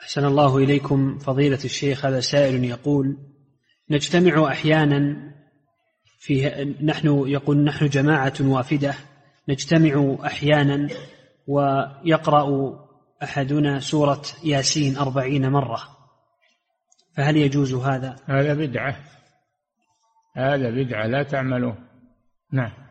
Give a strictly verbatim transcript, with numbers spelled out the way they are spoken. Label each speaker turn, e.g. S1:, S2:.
S1: أحسن الله إليكم فضيلة الشيخ. هذا سائل يقول: نجتمع أحيانا في نحن يقول نحن جماعة وافدة، نجتمع أحيانا ويقرأ أحدنا سورة ياسين أربعين مرة، فهل يجوز هذا؟
S2: هذا بدعة، هذا بدعة لا تعمله. نعم.